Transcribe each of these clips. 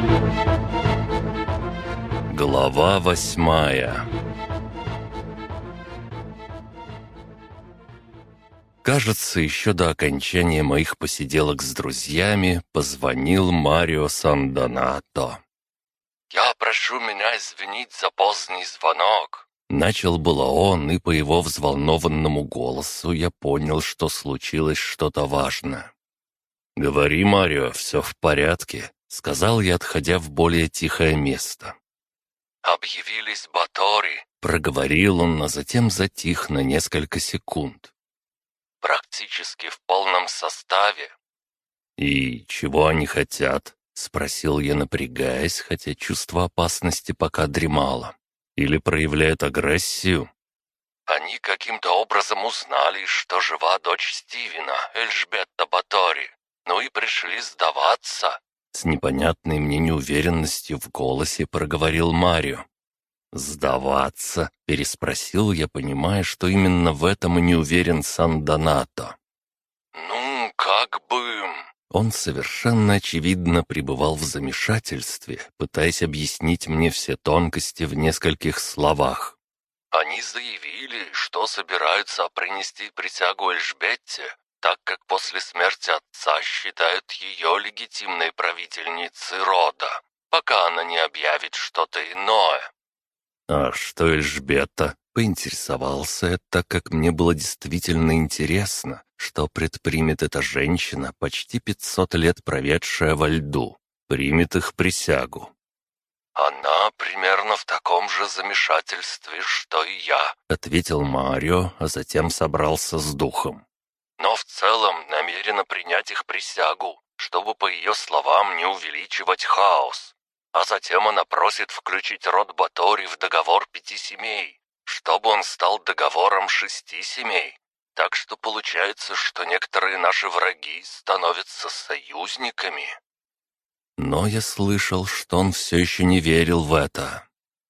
Глава 8. Кажется, еще до окончания моих посиделок с друзьями позвонил Марио Сандонато. «Я прошу меня извинить за поздний звонок». Начал было он, и по его взволнованному голосу я понял, что случилось что-то важное. «Говори, Марио, все в порядке», — сказал я, отходя в более тихое место. «Объявились Батори», — проговорил он, а затем затих на несколько секунд. «Практически в полном составе». «И чего они хотят?» — спросил я, напрягаясь, хотя чувство опасности пока дремало. «Или проявляют агрессию?» «Они каким-то образом узнали, что жива дочь Стивена, Эльжбетта Батори, ну и пришли сдаваться». С непонятной мне неуверенностью в голосе проговорил Марио. «Сдаваться?» — переспросил я, понимая, что именно в этом и не уверен Сандонато. «Ну, как бы...» Он совершенно очевидно пребывал в замешательстве, пытаясь объяснить мне все тонкости в нескольких словах. «Они заявили, что собираются принести присягу Эльжбетте, так как после смерти отца считают ее легитимной правительницей рода, пока она не объявит что-то иное». «А что Эльжбета?» — поинтересовался я, так как мне было действительно интересно, что предпримет эта женщина, почти 500 лет проведшая во льду, примет их присягу. «Она примерно в таком же замешательстве, что и я», — ответил Марио, а затем собрался с духом. «Но в целом намерена принять их присягу, чтобы, по ее словам, не увеличивать хаос. А затем она просит включить род Батори в договор 5 семей, чтобы он стал договором 6 семей. Так что получается, что некоторые наши враги становятся союзниками». Но я слышал, что он все еще не верил в это.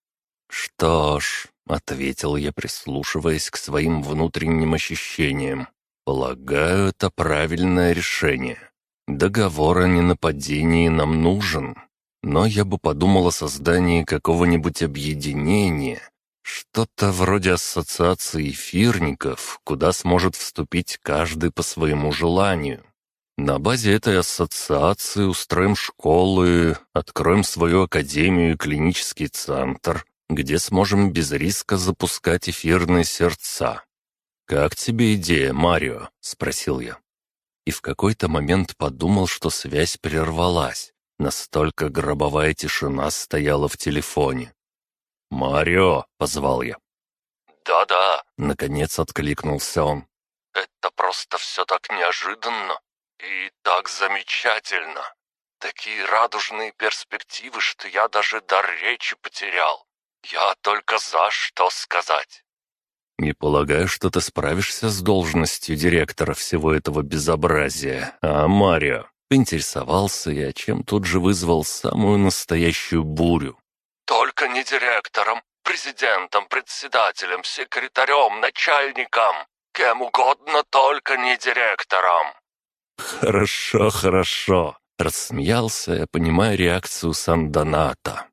«Что ж», — ответил я, прислушиваясь к своим внутренним ощущениям, «полагаю, это правильное решение. Договор о ненападении нам нужен. Но я бы подумал о создании какого-нибудь объединения, что-то вроде ассоциации эфирников, куда сможет вступить каждый по своему желанию. На базе этой ассоциации устроим школы, откроем свою академию и клинический центр, где сможем без риска запускать эфирные сердца. «Как тебе идея, Марио?» — спросил я. И в какой-то момент подумал, что связь прервалась. Настолько гробовая тишина стояла в телефоне. «Марио!» — позвал я. «Да-да», — наконец откликнулся он. «Это просто все так неожиданно и так замечательно. Такие радужные перспективы, что я даже дар речи потерял. Я только за, что сказать». «Не полагаю, что ты справишься с должностью директора всего этого безобразия, а, Марио?» Поинтересовался я, чем тут же вызвал самую настоящую бурю. «Только не директором, президентом, председателем, секретарем, начальником. Кем угодно, только не директором». «Хорошо, хорошо», — рассмеялся я, понимая реакцию Сандоната.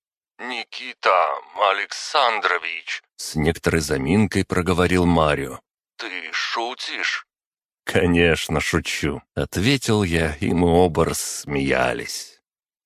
«Никита Александрович», — с некоторой заминкой проговорил Марио, — «ты шутишь?» «Конечно, шучу», — ответил я, и мы оба рассмеялись.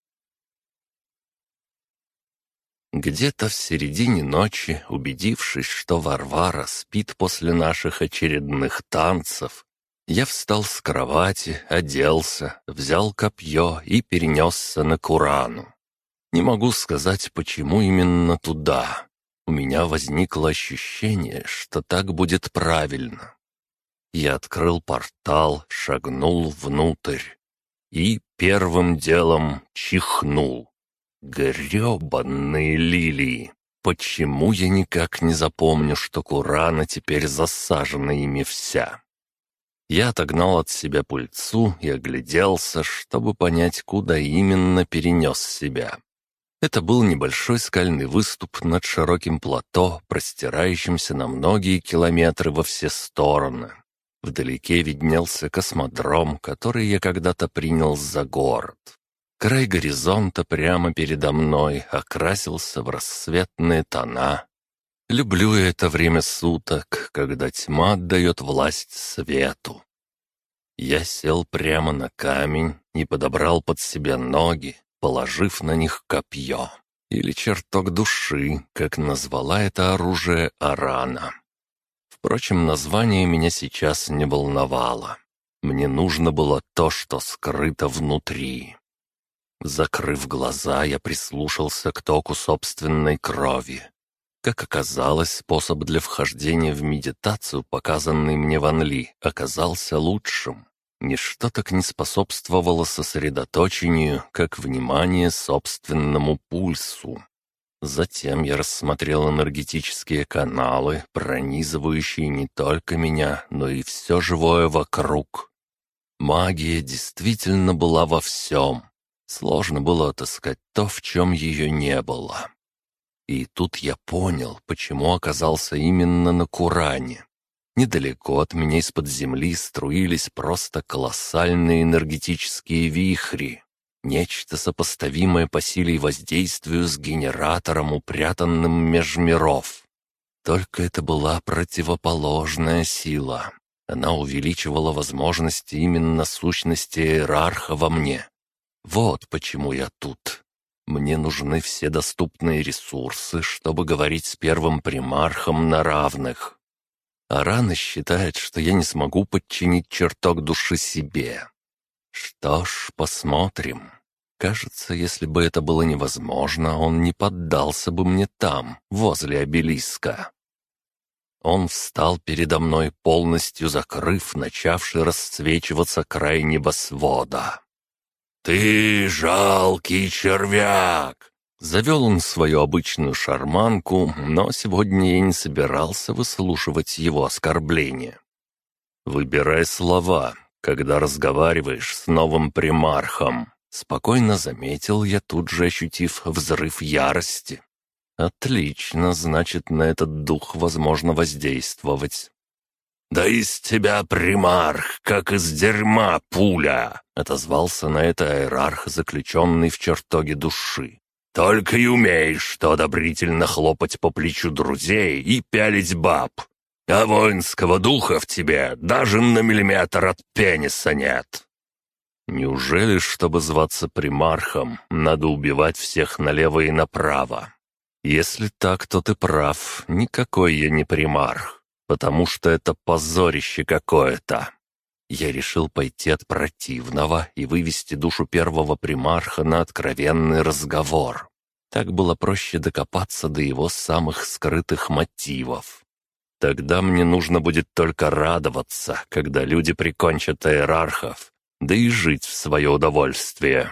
Где-то в середине ночи, убедившись, что Варвара спит после наших очередных танцев, я встал с кровати, оделся, взял копье и перенесся на Курану. Не могу сказать, почему именно туда. У меня возникло ощущение, что так будет правильно. Я открыл портал, шагнул внутрь и первым делом чихнул. Грёбаные лилии! Почему я никак не запомню, что Курана теперь засажена ими вся? Я отогнал от себя пыльцу и огляделся, чтобы понять, куда именно перенес себя. Это был небольшой скальный выступ над широким плато, простирающимся на многие километры во все стороны. Вдалеке виднелся космодром, который я когда-то принял за город. Край горизонта прямо передо мной окрасился в рассветные тона. Люблю это время суток, когда тьма отдает власть свету. Я сел прямо на камень и подобрал под себя ноги, положив на них копье. Или чертог души, как назвала это оружие Арана. Впрочем, название меня сейчас не волновало. Мне нужно было то, что скрыто внутри. Закрыв глаза, я прислушался к току собственной крови. Как оказалось, способ для вхождения в медитацию, показанный мне Ван Ли, оказался лучшим. Ничто так не способствовало сосредоточению, как внимание собственному пульсу. Затем я рассмотрел энергетические каналы, пронизывающие не только меня, но и все живое вокруг. Магия действительно была во всем. Сложно было отыскать то, в чем ее не было. И тут я понял, почему оказался именно на Куране. Недалеко от меня из-под земли струились просто колоссальные энергетические вихри. Нечто сопоставимое по силе и воздействию с генератором, упрятанным меж миров. Только это была противоположная сила. Она увеличивала возможности именно сущности иерарха во мне. Вот почему я тут. Мне нужны все доступные ресурсы, чтобы говорить с первым примархом на равных. Арана считает, что я не смогу подчинить чертог души себе. Что ж, посмотрим. Кажется, если бы это было невозможно, он не поддался бы мне там, возле обелиска. Он встал передо мной, полностью закрыв начавший расцвечиваться край небосвода. «Ты жалкий червяк!» Завел он свою обычную шарманку, но сегодня я не собирался выслушивать его оскорбления. «Выбирай слова, когда разговариваешь с новым примархом», — спокойно заметил я, тут же ощутив взрыв ярости. «Отлично, значит, на этот дух возможно воздействовать». «Да из тебя примарх, как из дерьма пуля!» — отозвался на это иерарх, заключенный в чертоге души. «Только и умеешь, что одобрительно хлопать по плечу друзей и пялить баб. А воинского духа в тебе даже на миллиметр от пениса нет». «Неужели, чтобы зваться примархом, надо убивать всех налево и направо? Если так, то ты прав, никакой я не примарх. Потому что это позорище какое-то». Я решил пойти от противного и вывести душу первого примарха на откровенный разговор. Так было проще докопаться до его самых скрытых мотивов. Тогда мне нужно будет только радоваться, когда люди прикончат иерархов, да и жить в свое удовольствие.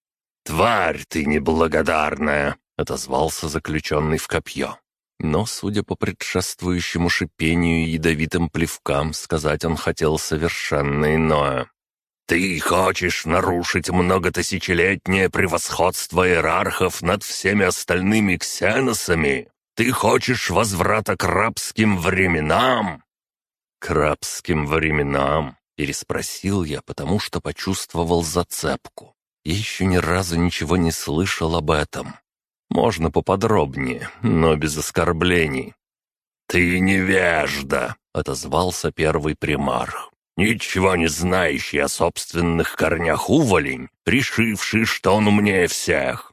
«Тварь ты неблагодарная!» — отозвался заключенный в копье. Но, судя по предшествующему шипению и ядовитым плевкам, сказать он хотел совершенно иное. «Ты хочешь нарушить многотысячелетнее превосходство иерархов над всеми остальными ксеносами? Ты хочешь возврата к рабским временам?» «К рабским временам?» — переспросил я, потому что почувствовал зацепку. Я еще ни разу ничего не слышал об этом. Можно поподробнее, но без оскорблений. «Ты невежда!» — отозвался первый примарх. «Ничего не знающий о собственных корнях уволень, решивший, что он умнее всех.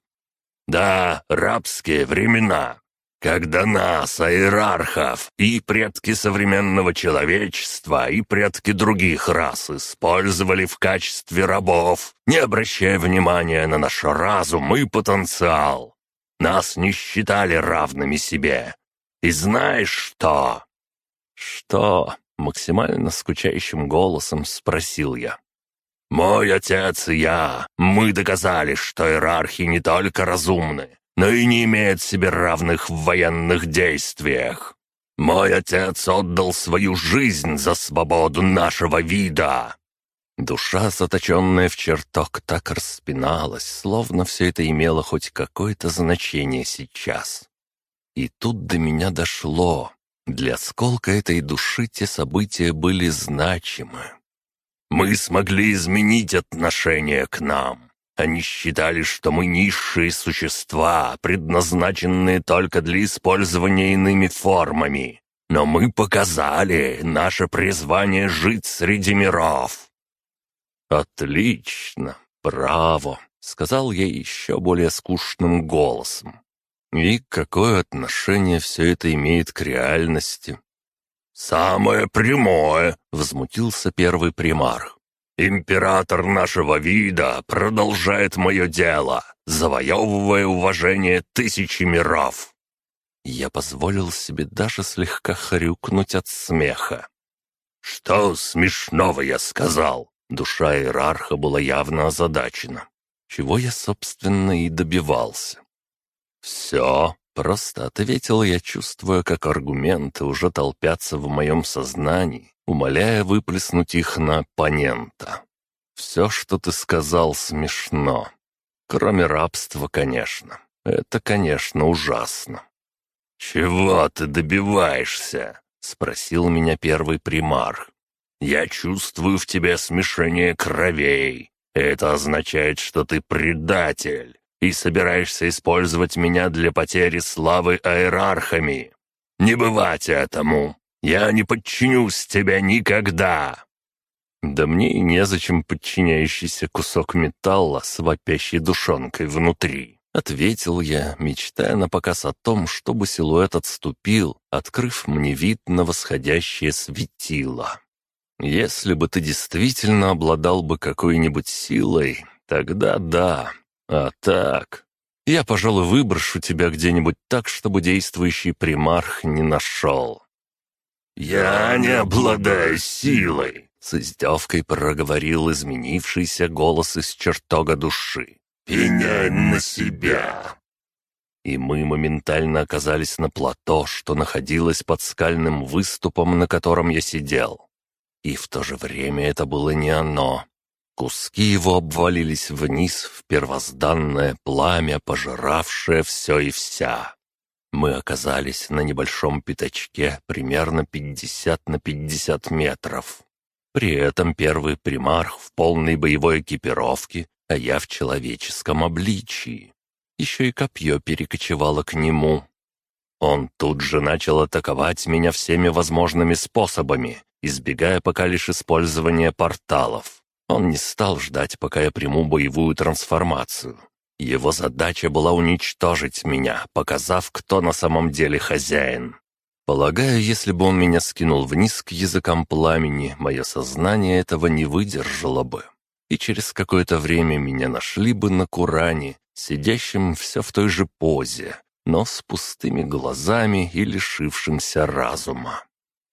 Да, рабские времена, когда нас, иерархов, и предки современного человечества, и предки других рас использовали в качестве рабов, не обращая внимания на наш разум и потенциал. Нас не считали равными себе. И знаешь что?» «Что?» — максимально скучающим голосом спросил я. «Мой отец и я, мы доказали, что иерархи не только разумны, но и не имеют себе равных в военных действиях. Мой отец отдал свою жизнь за свободу нашего вида». Душа, заточенная в чертог, так распиналась, словно все это имело хоть какое-то значение сейчас. И тут до меня дошло. Для осколка этой души те события были значимы. «Мы смогли изменить отношение к нам. Они считали, что мы низшие существа, предназначенные только для использования иными формами. Но мы показали наше призвание жить среди миров». «Отлично, браво», — сказал я еще более скучным голосом. «И какое отношение все это имеет к реальности?» «Самое прямое», — возмутился первый примарх. «Император нашего вида продолжает мое дело, завоевывая уважение тысячи миров». Я позволил себе даже слегка хрюкнуть от смеха. «Что смешного я сказал?» Душа иерарха была явно озадачена. Чего я, собственно, и добивался. «Все», — просто ответил я, чувствуя, как аргументы уже толпятся в моем сознании, умоляя выплеснуть их на оппонента. «Все, что ты сказал, смешно. Кроме рабства, конечно. Это, конечно, ужасно». «Чего ты добиваешься?» — спросил меня первый примарх. «Я чувствую в тебе смешение кровей. Это означает, что ты предатель и собираешься использовать меня для потери славы аэрархами. Не бывать этому. Я не подчинюсь тебе никогда». «Да мне и незачем подчиняющийся кусок металла с вопящей душонкой внутри», — ответил я, мечтая напоказ о том, чтобы силуэт отступил, открыв мне вид на восходящее светило. «Если бы ты действительно обладал бы какой-нибудь силой, тогда да. А так, я, пожалуй, выброшу тебя где-нибудь так, чтобы действующий примарх не нашел». «Я не обладаю силой», — с издевкой проговорил изменившийся голос из чертога души. «Пеняй на себя». И мы моментально оказались на плато, что находилось под скальным выступом, на котором я сидел. И в то же время это было не оно. Куски его обвалились вниз в первозданное пламя, пожиравшее все и вся. Мы оказались на небольшом пятачке, примерно 50 на 50 метров. При этом первый примарх в полной боевой экипировке, а я в человеческом обличии. Еще и копье перекочевало к нему. Он тут же начал атаковать меня всеми возможными способами, избегая пока лишь использования порталов. Он не стал ждать, пока я приму боевую трансформацию. Его задача была уничтожить меня, показав, кто на самом деле хозяин. Полагаю, если бы он меня скинул вниз к языкам пламени, мое сознание этого не выдержало бы. И через какое-то время меня нашли бы на Куране, сидящим все в той же позе, но с пустыми глазами и лишившимся разума.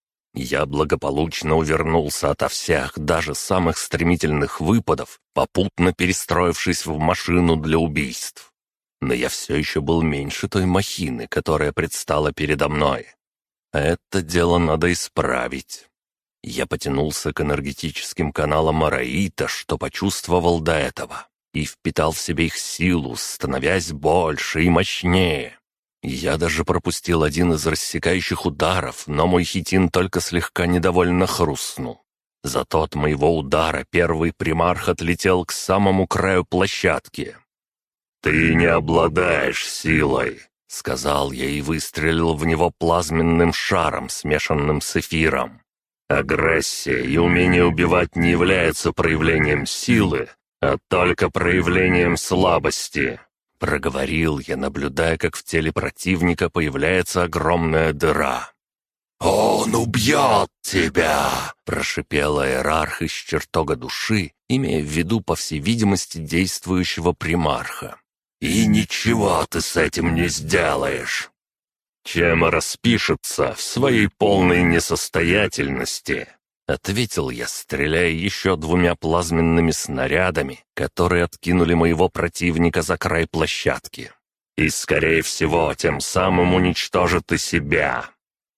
Я благополучно увернулся ото всех, даже самых стремительных выпадов, попутно перестроившись в машину для убийств. Но я все еще был меньше той махины, которая предстала передо мной. Это дело надо исправить. Я потянулся к энергетическим каналам Араита, что почувствовал до этого, и впитал в себе их силу, становясь больше и мощнее. Я даже пропустил один из рассекающих ударов, но мой хитин только слегка недовольно хрустнул. Зато от моего удара первый примарх отлетел к самому краю площадки. «Ты не обладаешь силой», — сказал я и выстрелил в него плазменным шаром, смешанным с эфиром. «Агрессия и умение убивать не являются проявлением силы, а только проявлением слабости». Проговорил я, наблюдая, как в теле противника появляется огромная дыра. «Он убьет тебя!» – прошипел иерарх из чертога души, имея в виду, по всей видимости, действующего примарха. «И ничего ты с этим не сделаешь!» «Чем распишется в своей полной несостоятельности?» Ответил я, стреляя еще 2 плазменными снарядами, которые откинули моего противника за край площадки. «И, скорее всего, тем самым уничтожит и себя».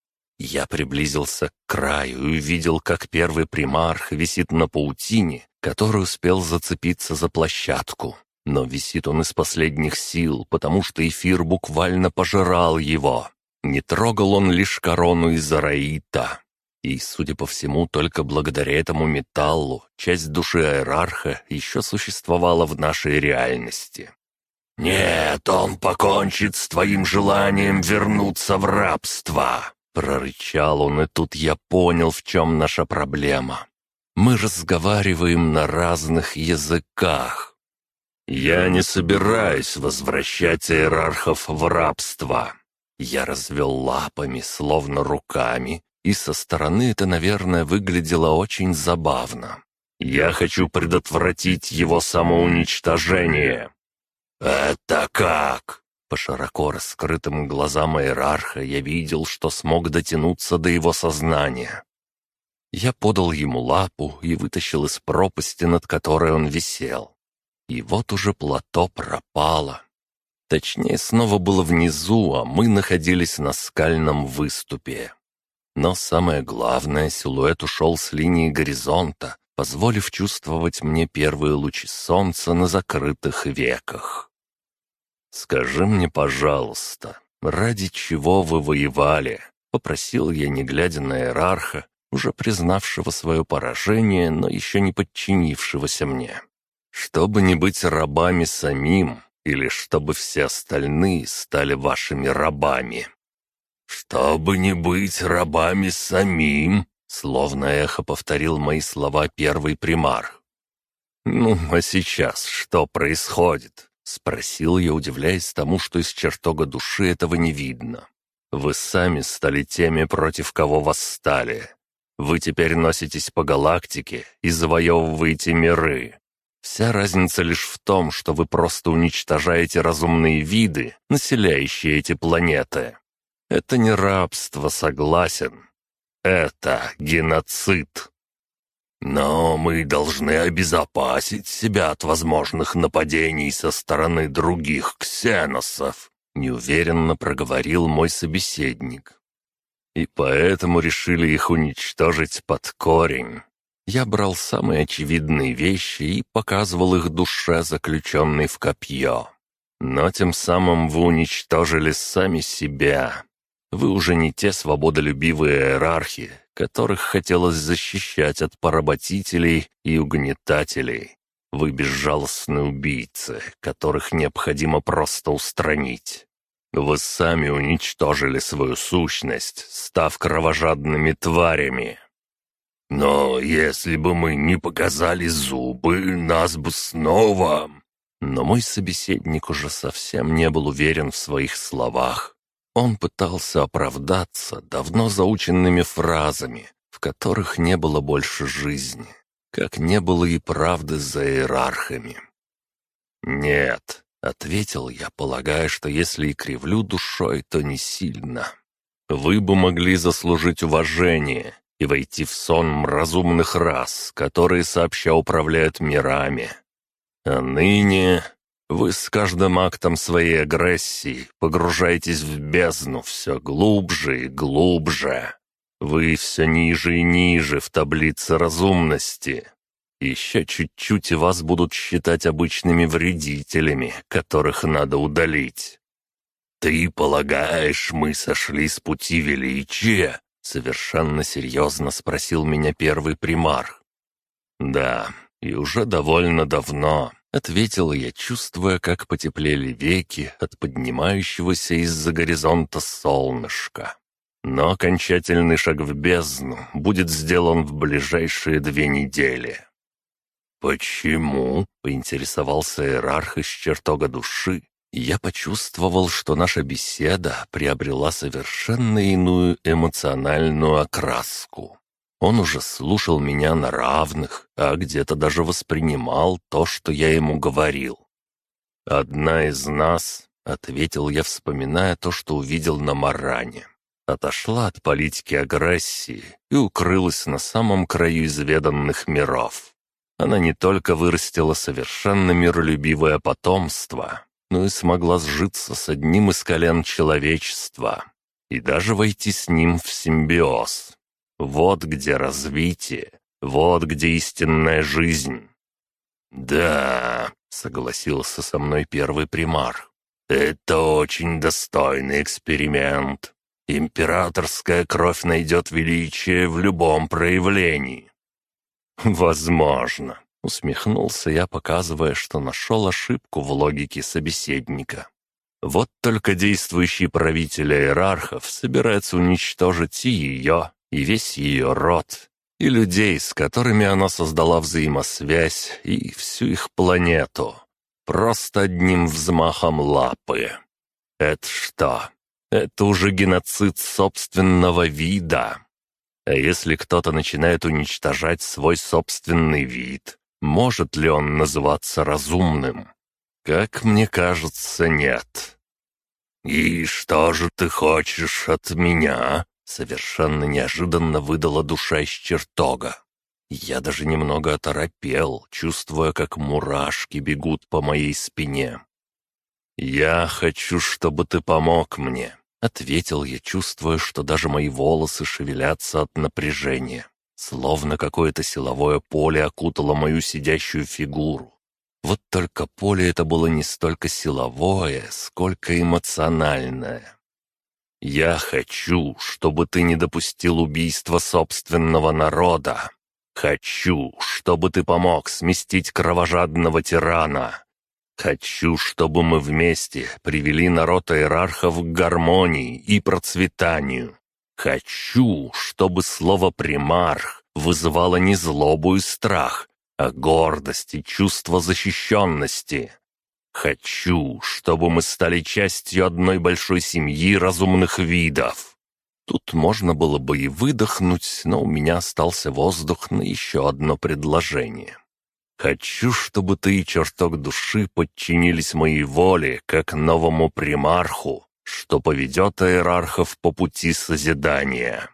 Я приблизился к краю и увидел, как первый примарх висит на паутине, который успел зацепиться за площадку. Но висит он из последних сил, потому что эфир буквально пожирал его. Не трогал он лишь корону из Араита. И, судя по всему, только благодаря этому металлу часть души иерарха еще существовала в нашей реальности. «Нет, он покончит с твоим желанием вернуться в рабство!» Прорычал он, и тут я понял, в чем наша проблема. Мы разговариваем на разных языках. «Я не собираюсь возвращать иерархов в рабство». Я развел лапами, словно руками, и со стороны это, наверное, выглядело очень забавно. «Я хочу предотвратить его самоуничтожение». «Это как?» По широко раскрытым глазам иерарха я видел, что смог дотянуться до его сознания. Я подал ему лапу и вытащил из пропасти, над которой он висел. И вот уже плато пропало. Точнее, снова было внизу, а мы находились на скальном выступе. Но самое главное, силуэт ушел с линии горизонта, позволив чувствовать мне первые лучи солнца на закрытых веках. «Скажи мне, пожалуйста, ради чего вы воевали?» — попросил я, не глядя на иерарха, уже признавшего свое поражение, но еще не подчинившегося мне. «Чтобы не быть рабами самим, или чтобы все остальные стали вашими рабами?» «Чтобы не быть рабами самим», — словно эхо повторил мои слова первый примарх. «Ну, а сейчас что происходит?» — спросил я, удивляясь тому, что из чертога души этого не видно. «Вы сами стали теми, против кого восстали. Вы теперь носитесь по галактике и завоевываете миры. Вся разница лишь в том, что вы просто уничтожаете разумные виды, населяющие эти планеты. Это не рабство, согласен. Это геноцид. Но мы должны обезопасить себя от возможных нападений со стороны других ксеносов», — неуверенно проговорил мой собеседник. «И поэтому решили их уничтожить под корень». Я брал самые очевидные вещи и показывал их душе, заключенной в копье. Но тем самым вы уничтожили сами себя. Вы уже не те свободолюбивые иерархи, которых хотелось защищать от поработителей и угнетателей. Вы безжалостные убийцы, которых необходимо просто устранить. Вы сами уничтожили свою сущность, став кровожадными тварями. «Но если бы мы не показали зубы, нас бы снова...» Но мой собеседник уже совсем не был уверен в своих словах. Он пытался оправдаться давно заученными фразами, в которых не было больше жизни, как не было и правды за иерархами. «Нет», — ответил я, полагая, что если и кривлю душой, то не сильно. «Вы бы могли заслужить уважение и войти в сон разумных рас, которые сообща управляют мирами. А ныне вы с каждым актом своей агрессии погружаетесь в бездну все глубже и глубже. Вы все ниже и ниже в таблице разумности. Еще чуть-чуть, и вас будут считать обычными вредителями, которых надо удалить». «Ты полагаешь, мы сошли с пути величия?» — совершенно серьезно спросил меня первый примарх. «Да, и уже довольно давно», — ответил я, чувствуя, как потеплели веки от поднимающегося из-за горизонта солнышка. «Но окончательный шаг в бездну будет сделан в ближайшие 2 недели». «Почему?» — поинтересовался иерарх из чертога души. Я почувствовал, что наша беседа приобрела совершенно иную эмоциональную окраску. Он уже слушал меня на равных, а где-то даже воспринимал то, что я ему говорил. «Одна из нас», — ответил я, вспоминая то, что увидел на Маране, отошла от политики агрессии и укрылась на самом краю изведанных миров. Она не только вырастила совершенно миролюбивое потомство, но и смогла сжиться с одним из колен человечества и даже войти с ним в симбиоз. Вот где развитие, вот где истинная жизнь». «Да», — согласился со мной первый примарх, — «это очень достойный эксперимент. Императорская кровь найдет величие в любом проявлении». «Возможно», — усмехнулся я, показывая, что нашел ошибку в логике собеседника. «Вот только действующий правитель иерархов собирается уничтожить и ее, и весь ее род, и людей, с которыми она создала взаимосвязь, и всю их планету. Просто одним взмахом лапы. Это что? Это уже геноцид собственного вида. А если кто-то начинает уничтожать свой собственный вид, может ли он называться разумным? Как мне кажется, нет. «И что же ты хочешь от меня?» Совершенно неожиданно выдала душа из чертога. Я даже немного оторопел, чувствуя, как мурашки бегут по моей спине. «Я хочу, чтобы ты помог мне», — ответил я, чувствуя, что даже мои волосы шевелятся от напряжения, словно какое-то силовое поле окутало мою сидящую фигуру. Вот только поле это было не столько силовое, сколько эмоциональное. «Я хочу, чтобы ты не допустил убийства собственного народа. Хочу, чтобы ты помог сместить кровожадного тирана. Хочу, чтобы мы вместе привели народ иерархов к гармонии и процветанию. Хочу, чтобы слово «примарх» вызывало не злобу и страх, а гордость и чувство защищенности. Хочу, чтобы мы стали частью одной большой семьи разумных видов». Тут можно было бы и выдохнуть, но у меня остался воздух на еще одно предложение. «Хочу, чтобы ты и чертог души подчинились моей воле, как новому примарху, что поведет иерархов по пути созидания».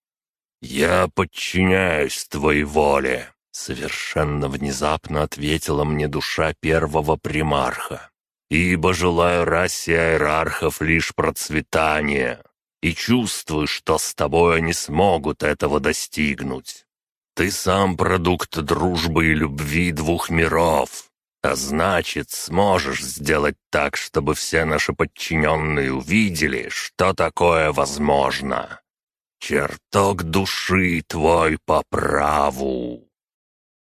«Я подчиняюсь твоей воле», — совершенно внезапно ответила мне душа первого примарха. «Ибо желаю расе иерархов лишь процветания, и чувствую, что с тобой они смогут этого достигнуть. Ты сам продукт дружбы и любви двух миров, а значит, сможешь сделать так, чтобы все наши подчиненные увидели, что такое возможно. Чертог души твой по праву».